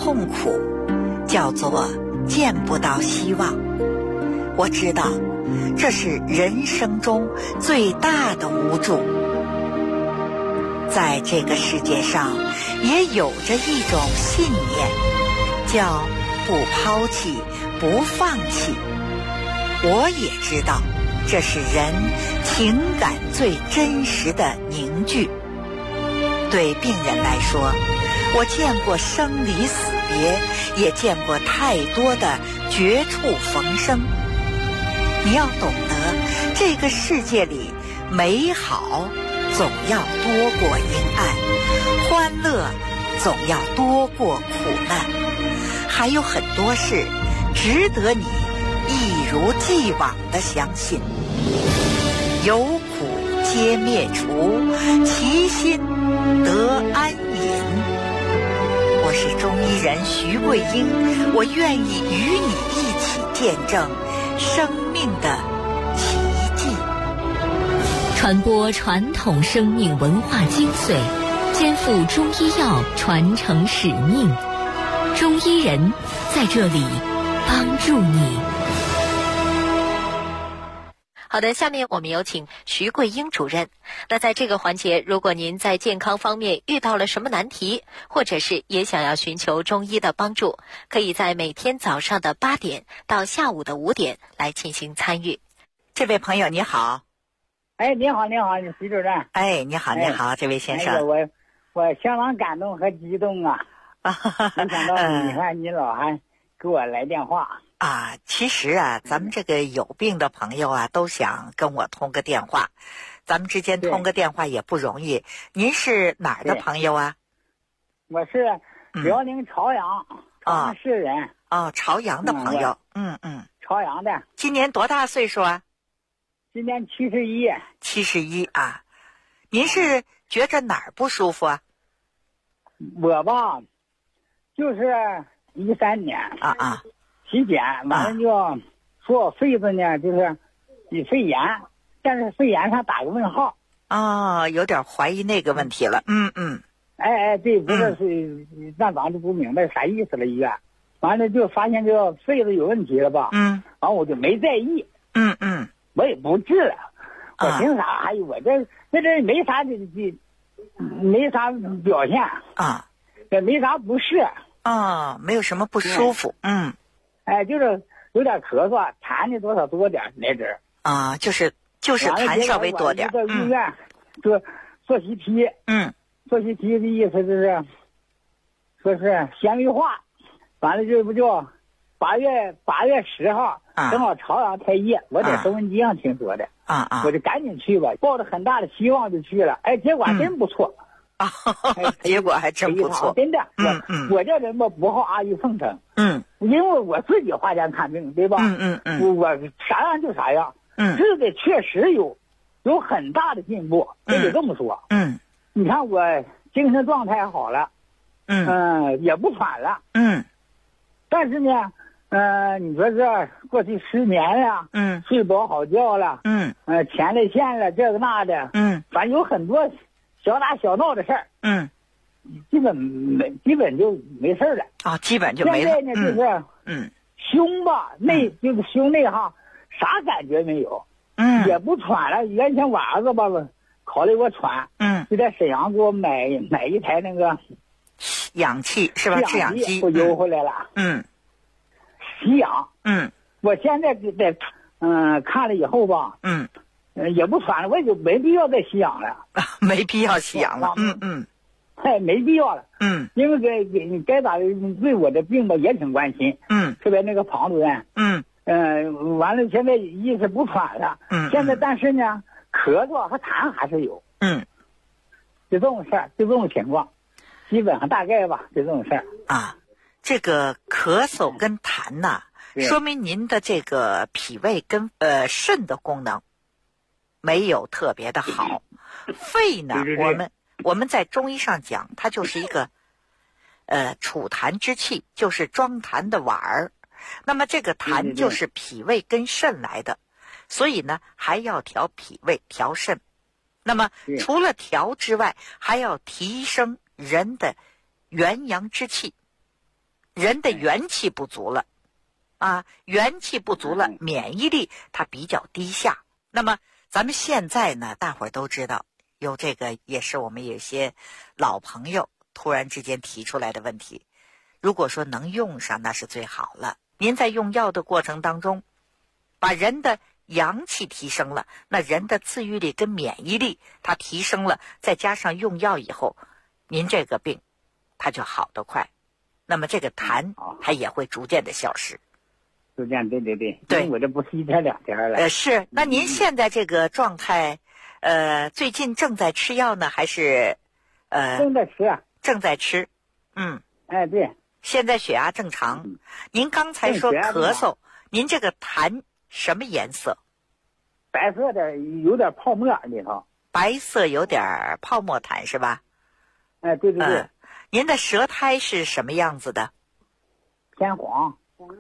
痛苦，叫做见不到希望。我知道这是人生中最大的无助。在这个世界上也有着一种信念，叫不抛弃不放弃。我也知道这是人情感最真实的凝聚。对病人来说，我见过生离死别，也见过太多的绝处逢生。你要懂得，这个世界里美好总要多过阴暗，欢乐总要多过苦难，还有很多事值得你一如既往地相信。有苦皆灭除，其心得安隐。我是中医人徐桂英，我愿意与你一起见证生命的奇迹， 传播传统生命文化精髓，肩负中医药传承使命。中医人在这里帮助你。 好的，下面我们有请徐桂英主任。那在这个环节，如果您在健康方面遇到了什么难题，或者是也想要寻求中医的帮助，可以在每天早上的8点到下午的5点来进行参与。 这位朋友你好。 哎，你好，徐主任。 哎，你好，这位先生。 我相当感动和激动啊！没想到你看你老还给我来电话。 其实咱们这个有病的朋友都想跟我通个电话，咱们之间通个电话也不容易。您是哪儿的朋友啊？ 我是辽宁朝阳，朝阳市人。 朝阳的朋友。 朝阳的。 今年多大岁数啊？ 今年71。 71啊。您是觉着哪儿不舒服啊？ 我吧，就是13年体检完了就说我肺子呢就是有肺炎，但是肺炎上打个问号。 有点怀疑那个问题了。 对，不是那咱就不明白啥意思了。医院完了就发现这个肺子有问题了吧。完我就没在意。我也不治了。我凭啥？我这没啥没啥表现也没啥不适没有什么不舒服。 就是有点咳嗽，痰的多少多点那阵儿就是痰稍微多点。 到医院做CT。做CT的意思就是说是纤维化，完了就8月10号正好朝阳开业，我在收音机上听说的我就赶紧去吧，抱着很大的希望就去了。结果真不错。 结果还真不错。 真的。我这人吧不好阿谀奉承。因为我自己花钱看病，对吧？我啥样就啥样。这个确实有很大的进步，得这么说。你看我精神状态好了。也不喘了。但是呢，你说这过去失眠了，睡不好觉了，前列腺了，这个那的，反正有很多小打小闹的事儿，基本就没事了。 基本就没了。 现在呢，就是胸吧，就是胸内啥感觉没有，也不喘了。原先晚上吧，考虑我喘，就在沈阳给我买一台那个氧气是吧？制氧机， 我邮回来了。吸氧。我现在在看了以后吧，也不喘了，我也就没必要再吸氧了。 没必要吸氧了。 没必要了。因为该咋的，对我的病吧也挺关心。特别那个庞主任。完了，现在意识不喘了。现在但是呢，咳嗽和痰还是有。就这种事儿，就这种情况，基本上大概吧，就这种事儿。 这个咳嗽跟痰说明您的这个脾胃跟肾的功能没有特别的好。肺呢，我们在中医上讲，它就是一个储痰之器，就是装痰的碗儿。那么这个痰就是脾胃跟肾来的，所以呢还要调脾胃调肾。那么除了调之外，还要提升人的元阳之气。 人的元气不足了啊，元气不足了，免疫力它比较低下。那么咱们现在呢，大伙儿都知道，有这个也是我们有些老朋友突然之间提出来的问题。如果说能用上，那是最好了。您在用药的过程当中，把人的阳气提升了，那人的自愈力跟免疫力它提升了，再加上用药以后，您这个病它就好得快，那么这个痰它也会逐渐的消失。 就这样，对，因为我这不是1天2天了。 是。那您现在这个状态，最近正在吃药呢，还是正在吃啊？ 正在吃。 哎，对。 现在血压正常。您刚才说咳嗽，您这个痰什么颜色？ 白色的，有点泡沫里头。 白色有点泡沫痰是吧？ 哎，对。 您的舌苔是什么样子的？ 偏黄。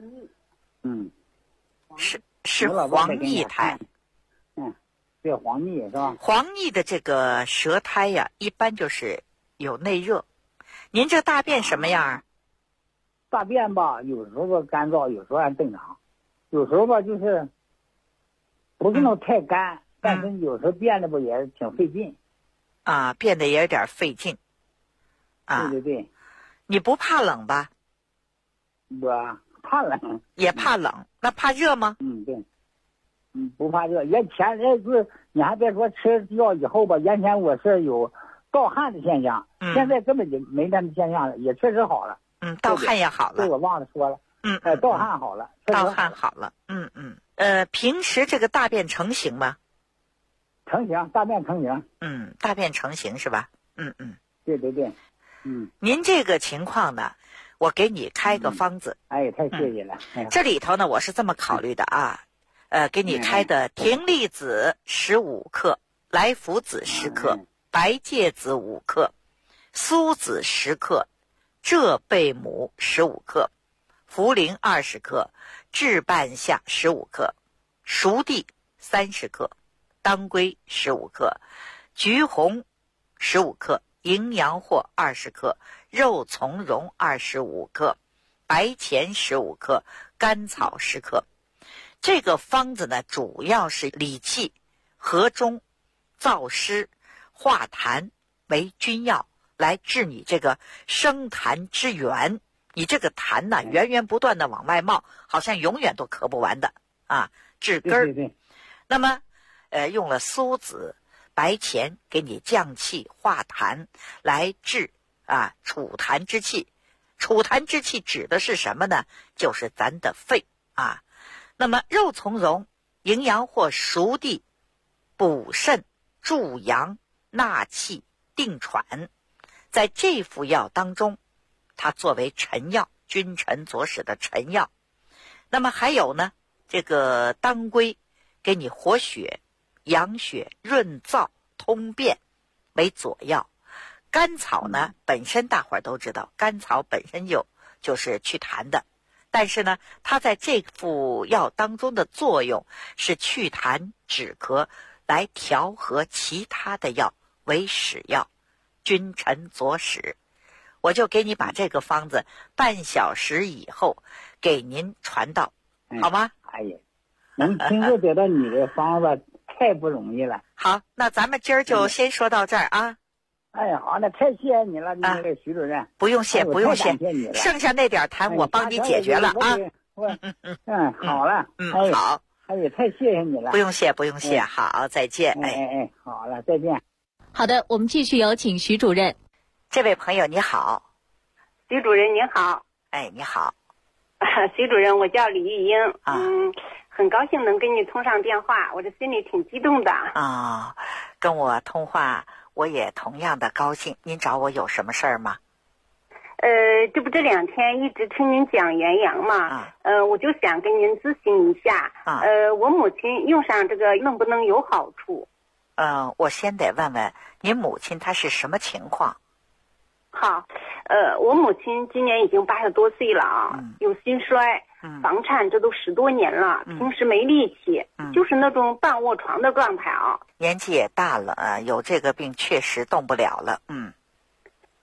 是黄腻苔。 对，黄腻是吧？ 黄腻的这个舌苔呀，一般就是有内热。您这大便什么样？ 大便吧，有时候干燥，有时候还正常，有时候吧就是不是那种太干，但是有时候变得不也挺费劲。 啊，变得也有点费劲。啊， 对。 你不怕冷吧？ 我怕冷。也怕冷，那怕热吗？ 对。不怕热。原前是你还别说吃药以后吧，原前我是有盗汗的现象，现在根本就没那么现象了，也确实好了。 盗汗也好了。 这我忘了说了。盗汗好了。 盗汗好了。平时这个大便成型吗？ 成型，大便成型。 大便成型是吧？ 对。 您这个情况呢，我给你开个方子。 哎，太谢谢了。 这里头呢，我是这么考虑的啊，给你开的葶苈子15克，来福子10克，白芥子5克，苏子10克，浙贝母15克，茯苓20克，炙半夏15克，熟地30克，当归15克，橘红15克，营养货20克，肉苁蓉25克，白钱15克，甘草10克。这个方子呢，主要是理气、和中、燥湿、化痰为君药，来治你这个生痰之源。你这个痰呢，源源不断的往外冒，好像永远都咳不完的啊，治根儿。 对。 那么，用了苏子、白钱给你降气化痰，来治储痰之气。储痰之气指的是什么呢？就是咱的肺啊。那么肉苁蓉、营养货、熟地，补肾、助阳、纳气、定喘。在这副药当中，它作为臣药，君臣佐使的臣药。那么还有呢，这个当归给你活血、养血、润燥、通便为佐药。甘草呢，本身大伙儿都知道，甘草本身就是祛痰的。但是呢，它在这副药当中的作用是祛痰止咳，来调和其他的药为使药，君臣佐使。我就给你把这个方子半小时以后给您传到，好吗？ 哎呀，能亲自得到你的方子太不容易了。 好，那咱们今儿就先说到这儿啊。 哎，好，那太谢谢你了，你那个徐主任。 不用谢，不用谢。剩下那点痰我帮你解决了啊。 好了。 好。 哎呀，太谢谢你了。 不用谢，不用谢。好，再见。 好了，再见。 好的，我们继续有请徐主任。 这位朋友你好。 徐主任您好。 哎，你好。 徐主任，我叫李玉英。很高兴能跟你通上电话，我这心里挺激动的。 跟我通话我也同样的高兴。您找我有什么事儿吗？ 这不这2天一直听您讲元阳嘛，我就想跟您咨询一下，我母亲用上这个能不能有好处？ 我先得问问您母亲她是什么情况？ 好，我母亲今年已经80多岁了啊，有心衰，房颤，这都10多年了，平时没力气，就是那种半卧床的状态啊。 年纪也大了，有这个病确实动不了了。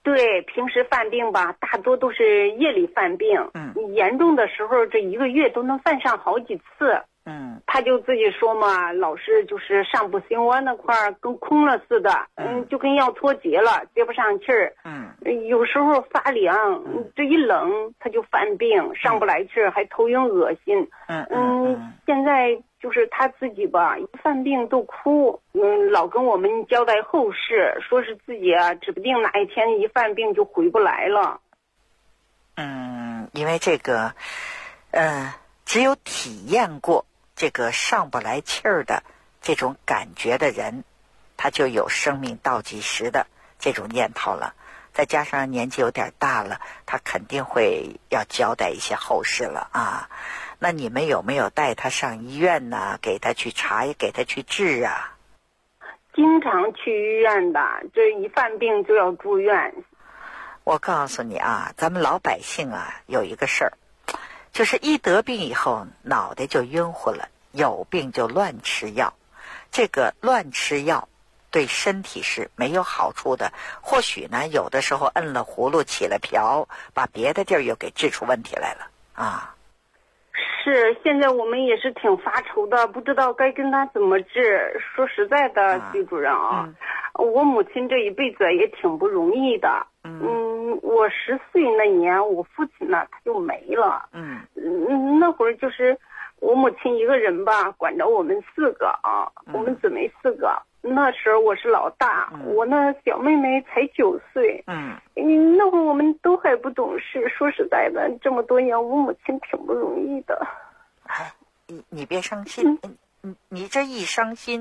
对，平时犯病吧，大多都是夜里犯病。严重的时候，这1个月都能犯上好几次。他就自己说嘛，老是就是上部心窝那块儿跟空了似的，就跟要脱节了，接不上气儿。有时候发凉，这一冷他就犯病，上不来气儿，还头晕恶心。现在就是他自己吧，一犯病都哭，老跟我们交代后事，说是自己啊，指不定哪一天一犯病就回不来了。 因为这个，只有体验过这个上不来气儿的这种感觉的人，他就有生命倒计时的这种念头了。再加上年纪有点大了，他肯定会要交代一些后事了啊。那你们有没有带他上医院呢？给他去查，也给他去治啊？ 经常去医院的，这一犯病就要住院。 我告诉你啊，咱们老百姓啊，有一个事儿，就是一得病以后脑袋就晕乎了，有病就乱吃药。这个乱吃药对身体是没有好处的，或许呢有的时候摁了葫芦起了瓢，把别的地儿又给治出问题来了啊。 是，现在我们也是挺发愁的，不知道该跟他怎么治。说实在的，徐主任啊，我母亲这一辈子也挺不容易的。我10岁那年，我父亲呢他就没了。那会儿就是我母亲一个人吧，管着我们4个啊，我们姊妹4个。那时候我是老大，我那小妹妹才9岁。那会儿我们都还不懂事。说实在的，这么多年我母亲挺不容易的。 你别伤心，你这一伤心，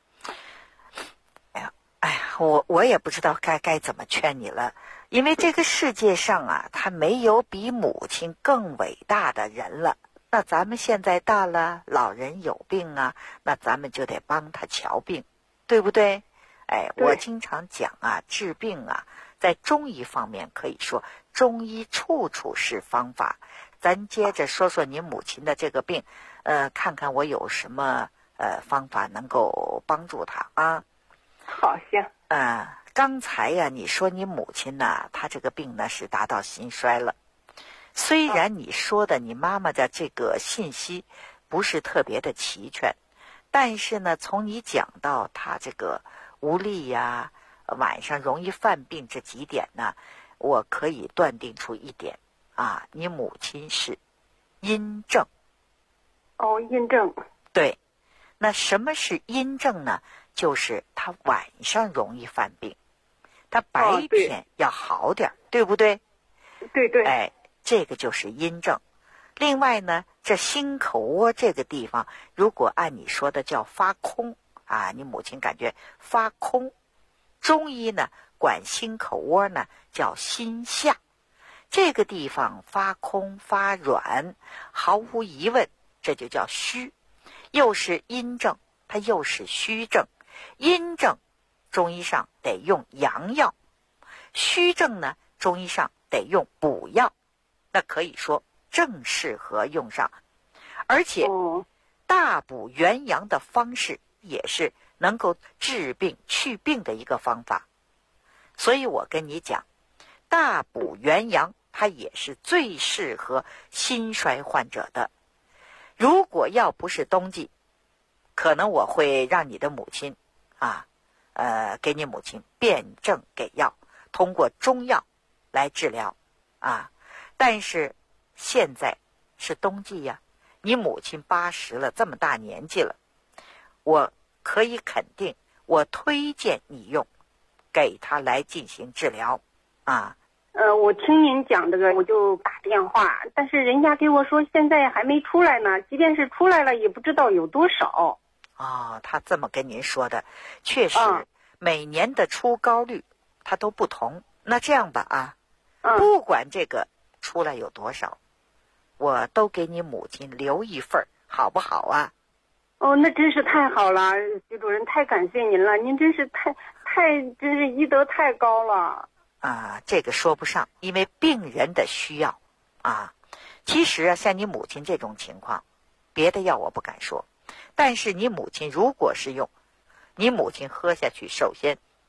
我也不知道该怎么劝你了。因为这个世界上啊，他没有比母亲更伟大的人了。那咱们现在大了，老人有病啊，那咱们就得帮他瞧病，对不对？我经常讲啊，治病啊，在中医方面可以说中医处处是方法。咱接着说说你母亲的这个病，看看我有什么方法能够帮助她啊。 好，行。 刚才呀，你说你母亲呢，她这个病呢是达到心衰了。虽然你说的你妈妈的这个信息不是特别的齐全，但是呢，从你讲到她这个无力呀、晚上容易犯病这几点呢，我可以断定出一点啊，你母亲是阴症。 阴症。对。 那什么是阴症呢？就是她晚上容易犯病，她白天要好点，对不对？ 对。 这个就是阴症。另外呢，这心口窝这个地方，如果按你说的叫发空啊，你母亲感觉发空，中医呢管心口窝呢叫心下，这个地方发空发软，毫无疑问这就叫虚，又是阴症，它又是虚症。阴症中医上得用阳药，虚症呢中医上得用补药，那可以说正适合用上。而且大补元阳的方式也是能够治病去病的一个方法。所以我跟你讲，大补元阳它也是最适合心衰患者的。如果要不是冬季，可能我会让你的母亲给你母亲辨证给药，通过中药来治疗啊。但是现在是冬季呀，你母亲80了，这么大年纪了，我可以肯定，我推荐你用，给她来进行治疗啊。 我听您讲这个，我就打电话，但是人家给我说现在还没出来呢，即便是出来了，也不知道有多少。 他这么跟您说的，确实，每年的出膏率它都不同。那这样吧不管这个出来有多少，我都给你母亲留一份，好不好啊？ 那真是太好了，徐主任，太感谢您了，您真是真是医德太高了。 这个说不上，因为病人的需要其实像你母亲这种情况，别的药我不敢说，但是你母亲如果是用，你母亲喝下去，首先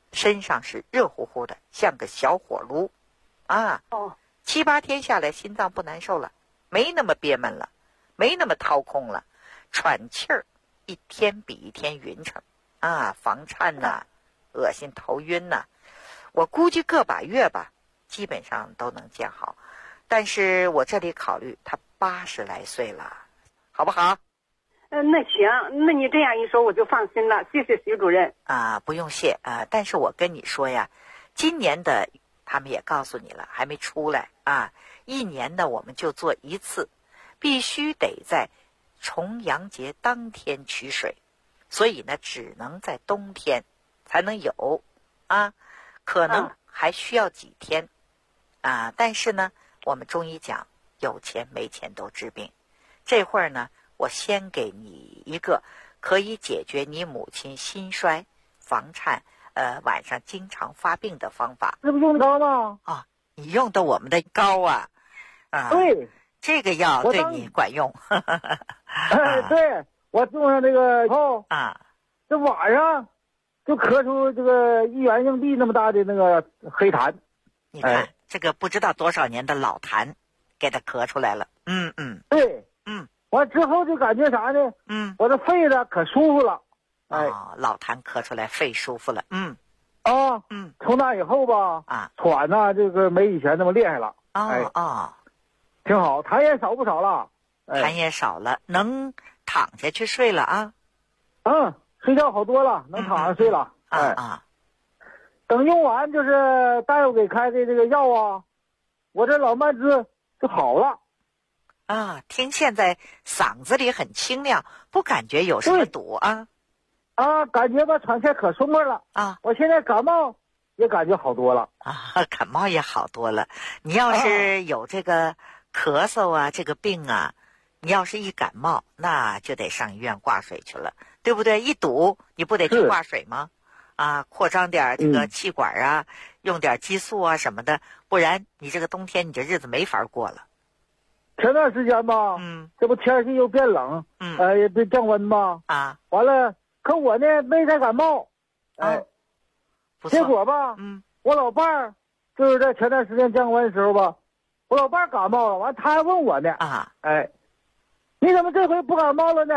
身上是热乎乎的，像个小火炉啊。7、8天下来，心脏不难受了，没那么憋闷了，没那么掏空了，喘气儿一天比一天匀称啊，房颤呐，恶心头晕呐，我估计个把月吧，基本上都能见好。但是我这里考虑他80来岁了，好不好？ 那行，那你这样一说我就放心了，谢谢徐主任。 不用谢啊，但是我跟你说呀，今年的他们也告诉你了，还没出来啊。1年呢，我们就做1次，必须得在重阳节当天取水，所以呢，只能在冬天才能有啊，可能还需要几天啊。但是呢，我们中医讲，有钱没钱都治病。这会儿呢，我先给你一个可以解决你母亲心衰、房颤、晚上经常发病的方法。 这不用膏吗？ 你用的我们的膏啊， 对， 这个药对你管用。 对，我用上这个以后这晚上就咳出这个1元硬币那么大的那个黑痰。 你看，这个不知道多少年的老痰，给它咳出来了。 对，完之后就感觉啥呢？我这肺子可舒服了。 老痰咳出来，肺舒服了。 从那以后吧，喘呐，这个没以前那么厉害了。挺好，痰也少不少了。 痰也少了，能躺下去睡了啊。 睡觉好多了，能躺下睡了。等用完就是大夫给开的这个药啊，我这老慢支就好了。 听现在嗓子里很清亮，不感觉有什么堵啊？ 感觉吧喘气可松快了我现在感冒也感觉好多了感冒也好多了。你要是有这个咳嗽啊，这个病啊，你要是一感冒，那就得上医院挂水去了，对不对？一堵，你不得去挂水吗？扩张点这个气管啊，用点激素啊什么的，不然你这个冬天你这日子没法过了。 前段时间吧，这不天气又变冷，也变降温嘛，完了，可我呢没再感冒，结果吧，我老伴儿就是在前段时间降温的时候吧，我老伴儿感冒了，完他还问我呢，你怎么这回不感冒了呢？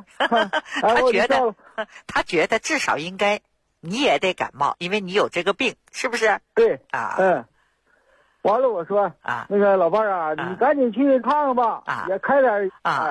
他觉得至少应该你也得感冒，因为你有这个病，是不是？ 对完了，我说那个老伴儿你赶紧去看看吧，也开点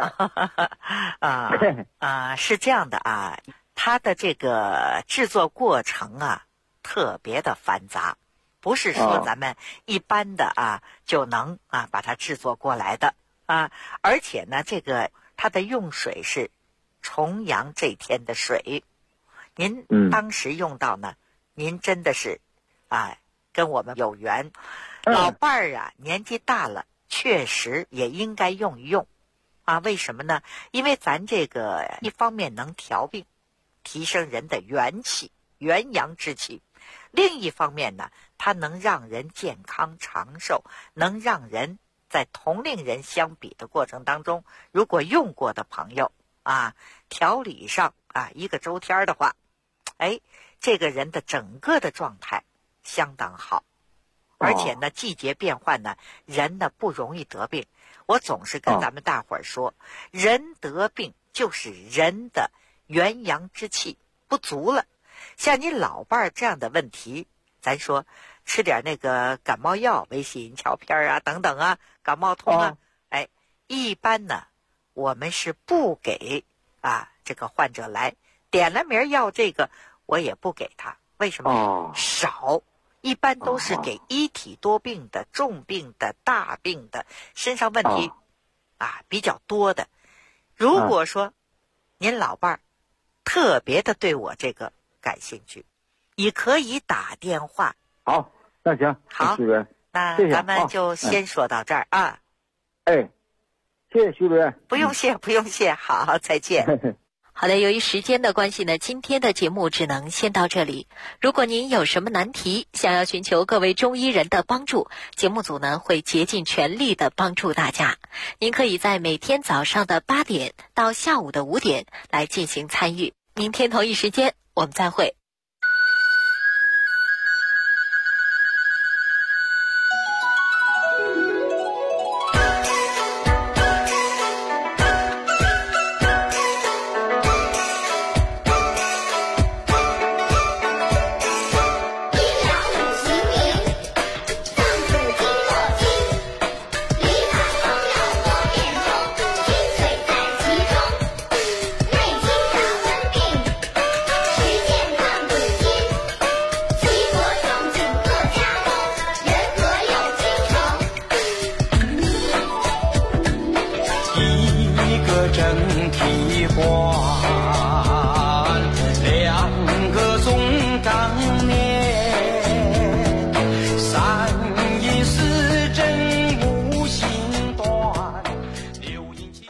是这样的它的这个制作过程特别的繁杂，不是说咱们一般的就能把它制作过来的而且呢，这个它的用水是重阳这天的水，您当时用到呢，您真的是跟我们有缘。老伴儿年纪大了，确实也应该用一用为什么呢？因为咱这个一方面能调病，提升人的元气、元阳之气，另一方面呢，它能让人健康长寿，能让人在同龄人相比的过程当中，如果用过的朋友调理上一个周天的话，这个人的整个的状态相当好。而且呢，季节变换呢，人呢不容易得病。我总是跟咱们大伙儿说，人得病就是人的元阳之气不足了。像你老伴儿这样的问题，咱说吃点那个感冒药，维系银翘片等等感冒痛一般呢，我们是不给这个患者来点了名要这个，我也不给他。为什么？少。一般都是给一体多病的、重病的、大病的，身上问题比较多的。如果说您老伴儿特别的对我这个感兴趣，你可以打电话。 好，那行， 好， 徐主任， 那咱们就先说到这儿谢谢徐主任。 不用谢，不用谢，好，再见。 好的，由于时间的关系呢，今天的节目只能先到这里。如果您有什么难题，想要寻求各位中医人的帮助，节目组呢会竭尽全力的帮助大家。您可以在每天早上的8点到下午的5点来进行参与。明天同一时间我们再会。 整体观，两个总当年，三一四真无心断，六一七。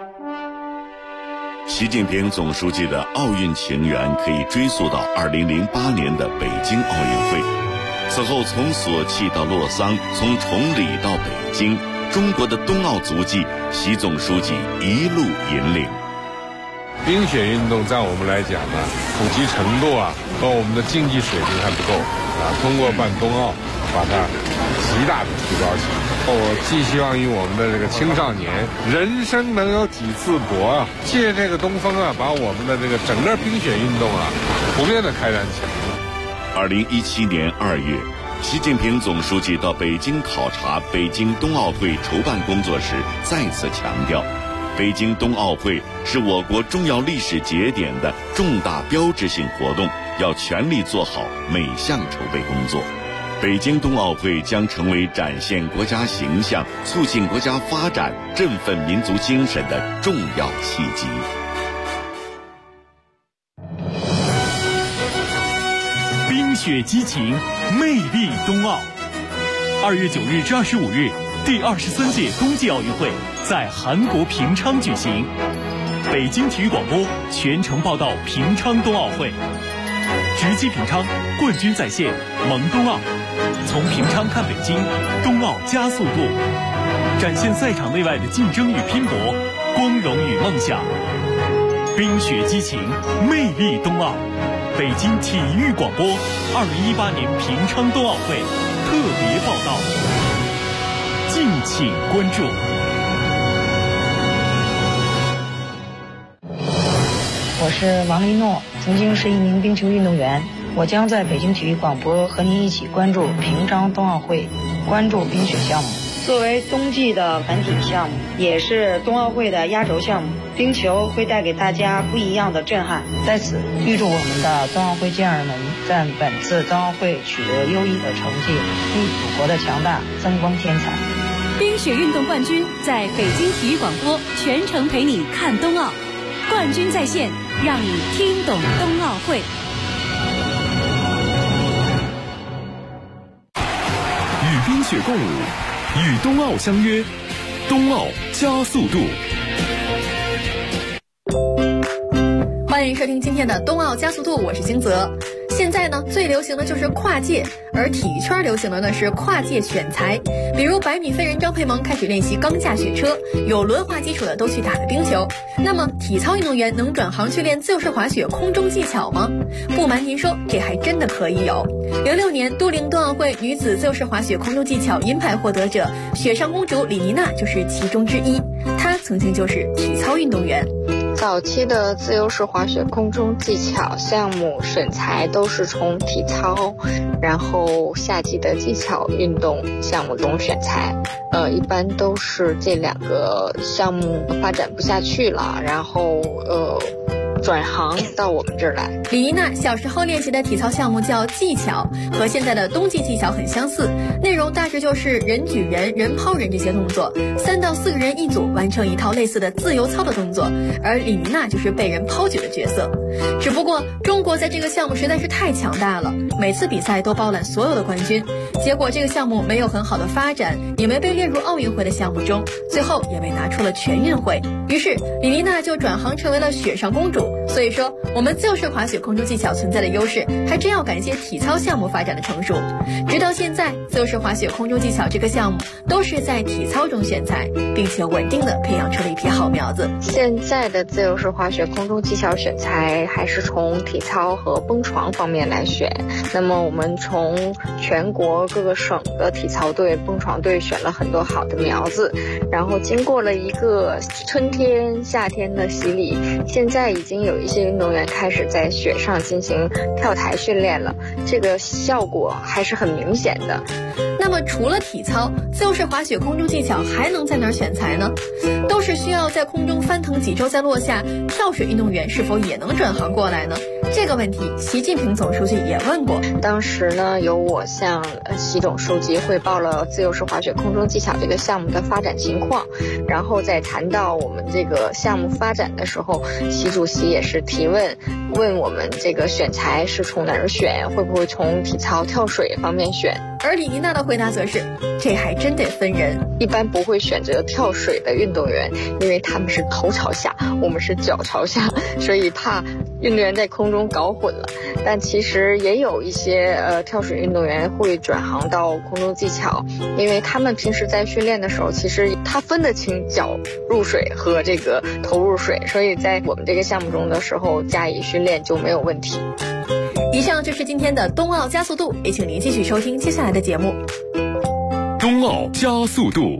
习近平总书记的奥运情缘可以追溯到2008年的北京奥运会。此后，从索契到洛桑，从崇礼到北京，中国的冬奥足迹，习总书记一路引领。 冰雪运动在我们来讲呢，普及程度和我们的经济水平还不够通过办冬奥，把它极大的提高起来。我寄希望于我们的这个青少年，人生能有几次搏借这个东风把我们的这个整个冰雪运动普遍的开展起来。 2017年2月，习近平总书记到北京考察北京冬奥会筹办工作时，再次强调，北京冬奥会是我国重要历史节点的重大标志性活动，要全力做好每项筹备工作。北京冬奥会将成为展现国家形象、促进国家发展、振奋民族精神的重要契机。 冰雪激情，魅力冬奥。2月9日至25日，第23届冬季奥运会在韩国平昌举行。北京体育广播全程报道平昌冬奥会，直击平昌，冠军在线，萌冬奥。从平昌看北京，冬奥加速度，展现赛场内外的竞争与拼搏，光荣与梦想。冰雪激情，魅力冬奥。北京体育广播2018年平昌冬奥会特别报道，敬请关注。 我是王一诺，曾经是一名冰球运动员。我将在北京体育广播和您一起关注平昌冬奥会，关注冰雪项目。作为冬季的团体项目，也是冬奥会的压轴项目，冰球会带给大家不一样的震撼。在此，预祝我们的冬奥会健儿们在本次冬奥会取得优异的成绩，为祖国的强大增光添彩。 冰雪运动冠军在北京体育广播全程陪你看冬奥，冠军在线，让你听懂冬奥会。 与冰雪共舞，与冬奥相约，冬奥加速度。 欢迎收听今天的冬奥加速度，我是金泽。现在呢，最流行的就是跨界，而体育圈流行的呢是跨界选材。比如100米飞人张培萌开始练习钢架雪车，有轮滑基础的都去打了冰球。那么体操运动员能转行去练自由式滑雪空中技巧吗？不瞒您说，这还真的可以有。06年都灵冬奥会女子自由式滑雪空中技巧银牌获得者雪上公主李妮娜就是其中之一，她曾经就是体操运动员。 早期的自由式滑雪空中技巧项目选材都是从体操，然后夏季的技巧运动项目中选材，一般都是这2个项目发展不下去了，然后转行到我们这儿来。 李妮娜小时候练习的体操项目叫技巧，和现在的冬季技巧很相似，内容大致就是人举人、人抛人这些动作，3到4个人一组完成一套类似的自由操的动作，而李妮娜就是被人抛举的角色。只不过中国在这个项目实在是太强大了，每次比赛都包揽所有的冠军，结果这个项目没有很好的发展，也没被列入奥运会的项目中，最后也被拿出了全运会。于是李妮娜就转行成为了雪上公主。所以说，我们自由式滑雪空中技巧存在的优势，还真要感谢体操项目发展的成熟。直到现在，自由式滑雪空中技巧这个项目都是在体操中选材，并且稳定的培养出了一批好苗子。 现在的自由式滑雪空中技巧选材还是从体操和蹦床方面来选。那么我们从全国各个省的体操队、蹦床队选了很多好的苗子，然后经过了一个春天、夏天的洗礼，现在已经有一些运动员开始在雪上进行跳台训练了，这个效果还是很明显的。 那么除了体操，自由式滑雪空中技巧还能在哪儿选材呢？都是需要在空中翻腾几周再落下，跳水运动员是否也能转行过来呢？这个问题，习近平总书记也问过。 当时呢，由我向习总书记汇报了自由式滑雪空中技巧这个项目的发展情况，然后在谈到我们这个项目发展的时候，习主席也是提问我们这个选材是从哪儿选，会不会从体操、跳水方面选。 而李妮娜的回答则是，这还真得分人， 一般不会选择跳水的运动员，因为他们是头朝下，我们是脚朝下，所以怕运动员在空中搞混了。但其实也有一些跳水运动员会转行到空中技巧，因为他们平时在训练的时候，其实他分得清脚入水和这个头入水，所以在我们这个项目中的时候加以训练就没有问题。 以上就是今天的冬奥加速度，也请您继续收听接下来的节目。 冬奥加速度。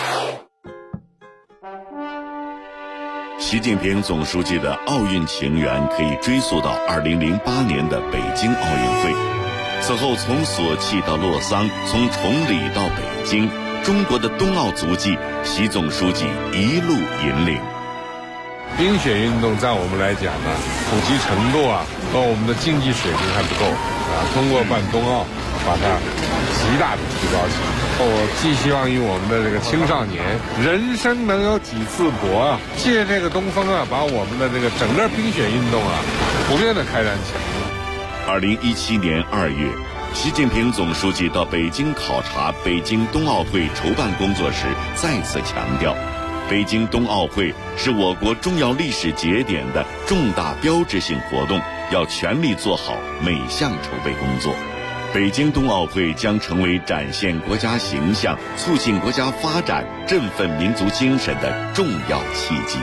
习近平总书记的奥运情缘可以追溯到2008年的北京奥运会。此后从索契到洛桑，从崇礼到北京，中国的冬奥足迹，习总书记一路引领。 冰雪运动在我们来讲呢，普及程度和我们的竞技水平还不够通过办冬奥，把它极大的提高起来。我寄希望于我们的这个青少年，人生能有几次搏借这个东风把我们的这个整个冰雪运动普遍的开展起来。 2017年2月，习近平总书记到北京考察北京冬奥会筹办工作时，再次强调，北京冬奥会是我国重要历史节点的重大标志性活动，要全力做好每项筹备工作。北京冬奥会将成为展现国家形象、促进国家发展、振奋民族精神的重要契机。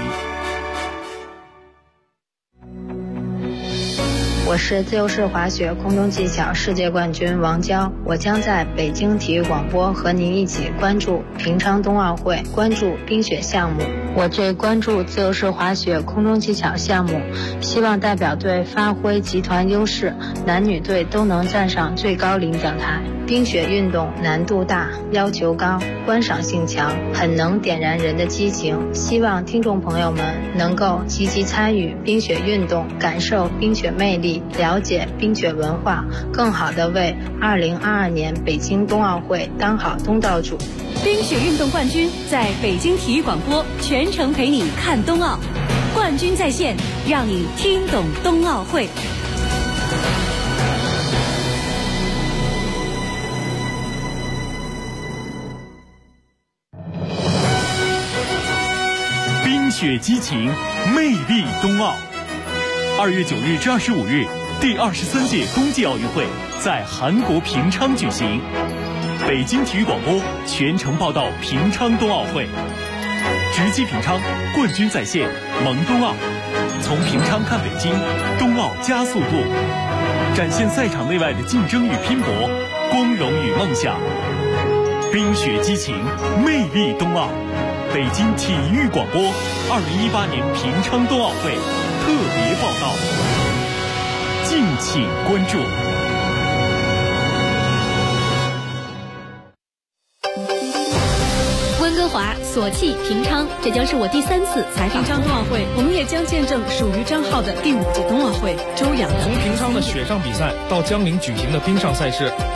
我是自由式滑雪空中技巧世界冠军王娇，我将在北京体育广播和您一起关注平昌冬奥会，关注冰雪项目。我最关注自由式滑雪空中技巧项目，希望代表队发挥集团优势，男女队都能站上最高领奖台。冰雪运动难度大，要求高，观赏性强，很能点燃人的激情。希望听众朋友们能够积极参与冰雪运动，感受冰雪魅力，了解冰雪文化，更好地为2022年北京冬奥会当好东道主。 冰雪运动冠军在北京体育广播全程陪你看冬奥，冠军在线，让你听懂冬奥会。 冰雪激情，魅力冬奥。2月9日至25日，第23届冬季奥运会在韩国平昌举行。北京体育广播全程报道平昌冬奥会，直击平昌，冠军在线，萌冬奥。从平昌看北京，冬奥加速度，展现赛场内外的竞争与拼搏，光荣与梦想。冰雪激情，魅力冬奥。北京体育广播2018年平昌冬奥会特别报道，敬请关注。 温哥华、索契、平昌，这将是我第3次采访。 平昌冬奥会，我们也将见证属于张浩的第5届冬奥会。周洋从平昌的雪上比赛到江陵举行的冰上赛事。